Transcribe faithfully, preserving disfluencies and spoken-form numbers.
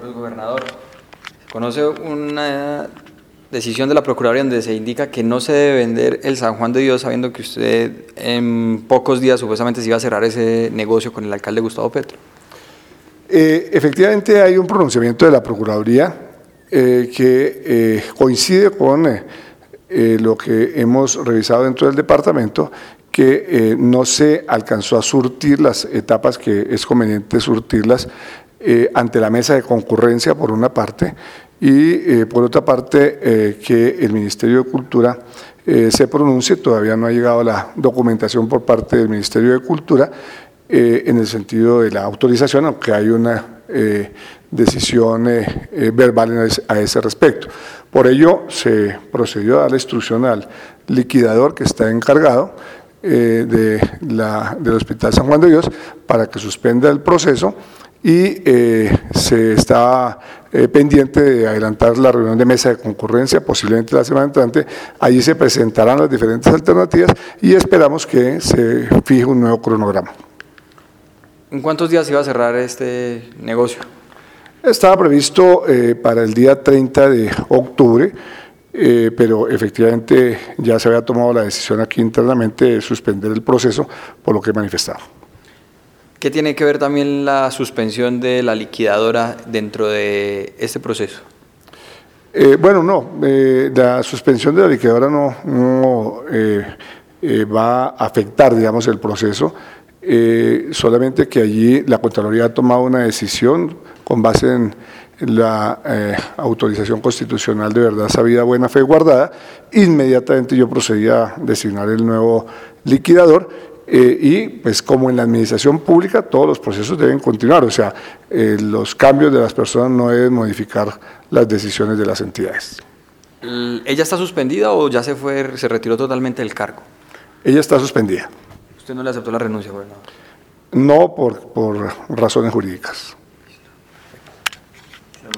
Gobernador, se conoce una decisión de la Procuraduría donde se indica que no se debe vender el San Juan de Dios, sabiendo que usted en pocos días supuestamente se iba a cerrar ese negocio con el alcalde Gustavo Petro. Eh, efectivamente hay un pronunciamiento de la Procuraduría eh, que eh, coincide con eh, eh, lo que hemos revisado dentro del departamento, que eh, no se alcanzó a surtir las etapas que es conveniente surtirlas eh, ante la mesa de concurrencia por una parte y eh, por otra parte eh, que el Ministerio de Cultura eh, se pronuncie. Todavía no ha llegado la documentación por parte del Ministerio de Cultura eh, en el sentido de la autorización, aunque hay una eh, decisión eh, eh, verbal a ese, a ese respecto. Por ello se procedió a dar la instrucción al liquidador que está encargado eh, de la, del Hospital San Juan de Dios para que suspenda el proceso y eh, se está eh, pendiente de adelantar la reunión de mesa de concurrencia, posiblemente la semana entrante. Allí se presentarán las diferentes alternativas y esperamos que se fije un nuevo cronograma. ¿En cuántos días iba a cerrar este negocio? Estaba previsto eh, para el día treinta de octubre, eh, pero efectivamente ya se había tomado la decisión aquí internamente de suspender el proceso, por lo que he manifestado. ¿Qué tiene que ver también la suspensión de la liquidadora dentro de este proceso? Eh, bueno, no, eh, la suspensión de la liquidadora no, no eh, eh, va a afectar, digamos, el proceso, eh, solamente que allí la Contraloría ha tomado una decisión con base en la eh, autorización constitucional de verdad sabida, buena fe guardada. Inmediatamente yo procedí a designar el nuevo liquidador. Eh, y pues como en la administración pública todos los procesos deben continuar, o sea, eh, los cambios de las personas no deben modificar las decisiones de las entidades. ¿Ella está suspendida o ya se fue, se retiró totalmente del cargo? Ella está suspendida. ¿Usted no le aceptó la renuncia, gobernador? No por, por razones jurídicas.